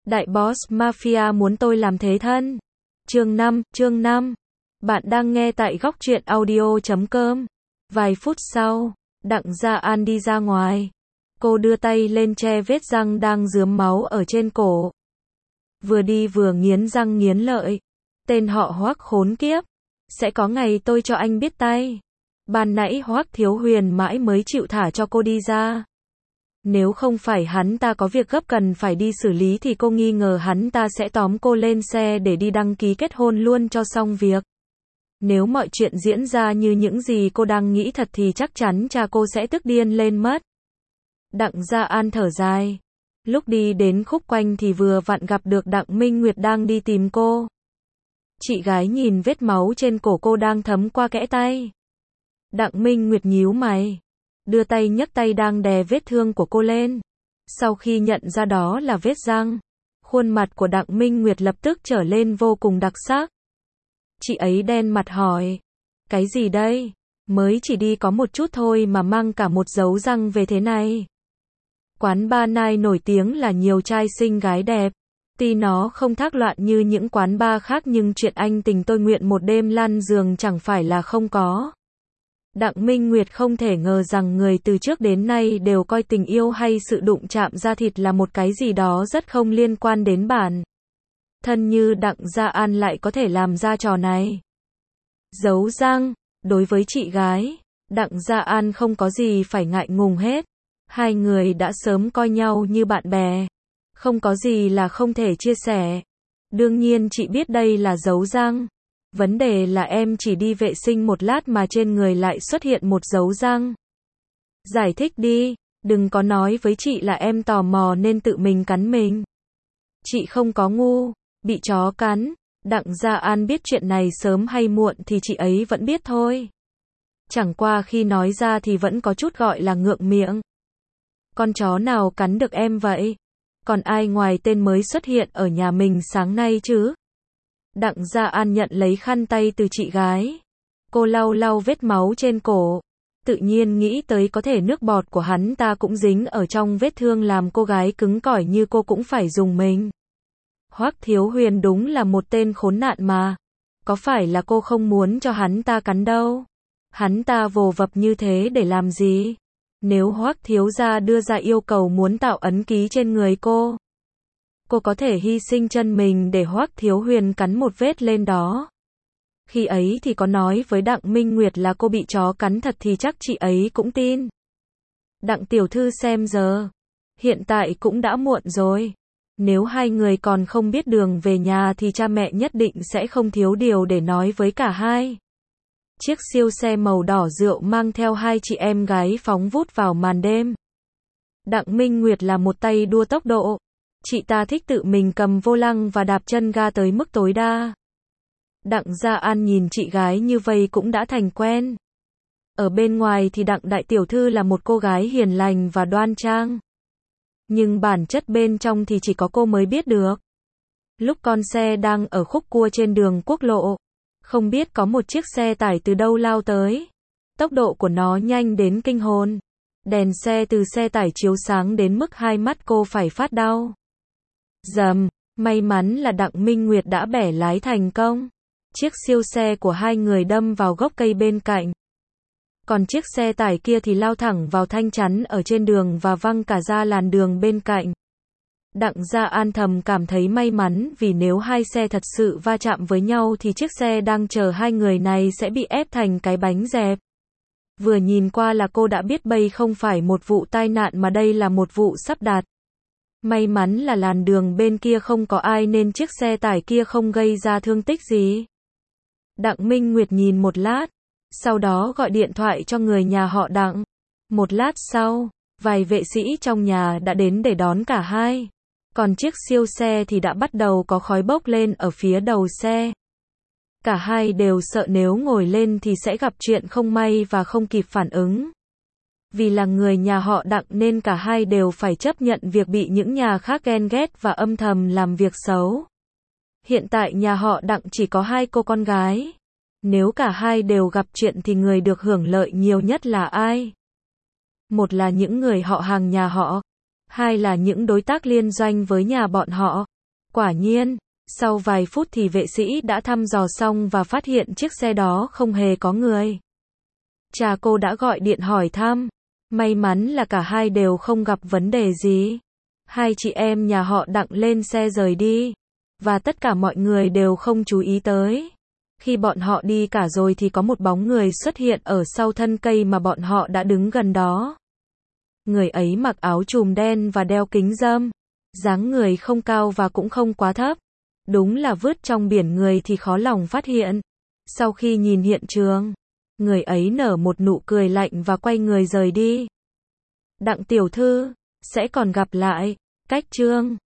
Đại boss mafia muốn tôi làm thế thân. Chương 5. Bạn đang nghe tại góc truyện audio.com. Vài phút sau, Đặng Gia An đi ra ngoài. Cô đưa tay lên che vết răng đang rướm máu ở trên cổ. Vừa đi vừa nghiến răng nghiến lợi. Tên họ Hoắc khốn kiếp. Sẽ có ngày tôi cho anh biết tay. Ban nãy Hoắc Thiếu Huyền mãi mới chịu thả cho cô đi ra. Nếu không phải hắn ta có việc gấp cần phải đi xử lý thì cô nghi ngờ hắn ta sẽ tóm cô lên xe để đi đăng ký kết hôn luôn cho xong việc. Nếu mọi chuyện diễn ra như những gì cô đang nghĩ thật thì chắc chắn cha cô sẽ tức điên lên mất. Đặng Gia An thở dài. Lúc đi đến khúc quanh thì vừa vặn gặp được Đặng Minh Nguyệt đang đi tìm cô. Chị gái nhìn vết máu trên cổ cô đang thấm qua kẽ tay. Đặng Minh Nguyệt nhíu mày. Đưa tay nhấc tay đang đè vết thương của cô lên. Sau khi nhận ra đó là vết răng, khuôn mặt của Đặng Minh Nguyệt lập tức trở lên vô cùng đặc sắc. Chị ấy đen mặt hỏi. Cái gì đây? Mới chỉ đi có một chút thôi mà mang cả một dấu răng về thế này. Quán bar Nai nổi tiếng là nhiều trai xinh gái đẹp. Tuy nó không thác loạn như những quán bar khác nhưng chuyện anh tình tôi nguyện một đêm lăn giường chẳng phải là không có. Đặng Minh Nguyệt không thể ngờ rằng người từ trước đến nay đều coi tình yêu hay sự đụng chạm da thịt là một cái gì đó rất không liên quan đến bản thân như Đặng Gia An lại có thể làm ra trò này. Giấu răng, đối với chị gái, Đặng Gia An không có gì phải ngại ngùng hết. Hai người đã sớm coi nhau như bạn bè. Không có gì là không thể chia sẻ. Đương nhiên chị biết đây là dấu răng. Vấn đề là em chỉ đi vệ sinh một lát mà trên người lại xuất hiện một dấu răng. Giải thích đi, đừng có nói với chị là em tò mò nên tự mình cắn mình. Chị không có ngu, bị chó cắn. Đặng Gia An biết chuyện này sớm hay muộn thì chị ấy vẫn biết thôi. Chẳng qua khi nói ra thì vẫn có chút gọi là ngượng miệng. Con chó nào cắn được em vậy? Còn ai ngoài tên mới xuất hiện ở nhà mình sáng nay chứ? Đặng Gia An nhận lấy khăn tay từ chị gái. Cô lau lau vết máu trên cổ. Tự nhiên nghĩ tới có thể nước bọt của hắn ta cũng dính ở trong vết thương làm cô gái cứng cỏi như cô cũng phải dùng mình. Hoắc Thiếu Huyền đúng là một tên khốn nạn mà. Có phải là cô không muốn cho hắn ta cắn đâu? Hắn ta vồ vập như thế để làm gì? Nếu Hoắc Thiếu gia đưa ra yêu cầu muốn tạo ấn ký trên người cô có thể hy sinh chân mình để Hoắc Thiếu Huyền cắn một vết lên đó. Khi ấy thì có nói với Đặng Minh Nguyệt là cô bị chó cắn thật thì chắc chị ấy cũng tin. Đặng tiểu thư xem giờ. Hiện tại cũng đã muộn rồi. Nếu hai người còn không biết đường về nhà thì cha mẹ nhất định sẽ không thiếu điều để nói với cả hai. Chiếc siêu xe màu đỏ rượu mang theo hai chị em gái phóng vút vào màn đêm. Đặng Minh Nguyệt là một tay đua tốc độ. Chị ta thích tự mình cầm vô lăng và đạp chân ga tới mức tối đa. Đặng Gia An nhìn chị gái như vậy cũng đã thành quen. Ở bên ngoài thì Đặng đại tiểu thư là một cô gái hiền lành và đoan trang. Nhưng bản chất bên trong thì chỉ có cô mới biết được. Lúc con xe đang ở khúc cua trên đường quốc lộ, không biết có một chiếc xe tải từ đâu lao tới. Tốc độ của nó nhanh đến kinh hồn. Đèn xe từ xe tải chiếu sáng đến mức hai mắt cô phải phát đau. Dầm, may mắn là Đặng Minh Nguyệt đã bẻ lái thành công. Chiếc siêu xe của hai người đâm vào gốc cây bên cạnh. Còn chiếc xe tải kia thì lao thẳng vào thanh chắn ở trên đường và văng cả ra làn đường bên cạnh. Đặng Gia An thầm cảm thấy may mắn vì nếu hai xe thật sự va chạm với nhau thì chiếc xe đang chờ hai người này sẽ bị ép thành cái bánh dẹp. Vừa nhìn qua là cô đã biết đây không phải một vụ tai nạn mà đây là một vụ sắp đặt. May mắn là làn đường bên kia không có ai nên chiếc xe tải kia không gây ra thương tích gì. Đặng Minh Nguyệt nhìn một lát, sau đó gọi điện thoại cho người nhà họ Đặng. Một lát sau, vài vệ sĩ trong nhà đã đến để đón cả hai. Còn chiếc siêu xe thì đã bắt đầu có khói bốc lên ở phía đầu xe. Cả hai đều sợ nếu ngồi lên thì sẽ gặp chuyện không may và không kịp phản ứng. Vì là người nhà họ Đặng nên cả hai đều phải chấp nhận việc bị những nhà khác ghen ghét và âm thầm làm việc xấu. Hiện tại nhà họ Đặng chỉ có hai cô con gái. Nếu cả hai đều gặp chuyện thì người được hưởng lợi nhiều nhất là ai? Một là những người họ hàng nhà họ, hai là những đối tác liên doanh với nhà bọn họ. Quả nhiên, sau vài phút thì vệ sĩ đã thăm dò xong và phát hiện chiếc xe đó không hề có người. Cha cô đã gọi điện hỏi thăm. May mắn là cả hai đều không gặp vấn đề gì. Hai chị em nhà họ Đặng lên xe rời đi. Và tất cả mọi người đều không chú ý tới. Khi bọn họ đi cả rồi thì có một bóng người xuất hiện ở sau thân cây mà bọn họ đã đứng gần đó. Người ấy mặc áo trùm đen và đeo kính râm. Dáng người không cao và cũng không quá thấp. Đúng là vứt trong biển người thì khó lòng phát hiện. Sau khi nhìn hiện trường, người ấy nở một nụ cười lạnh và quay người rời đi. Đặng tiểu thư, sẽ còn gặp lại. Cách chương